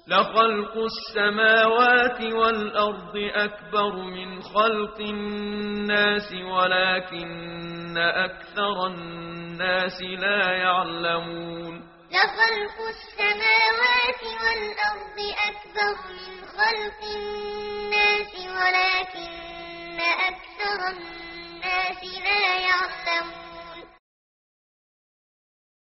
لخلق السماوات والأرض أكبر من خلق الناس ولكن أكثر الناس لا يعلمون لخلق السماوات والأرض أكبر من خلق الناس ولكن أكثر الناس لا يعلمون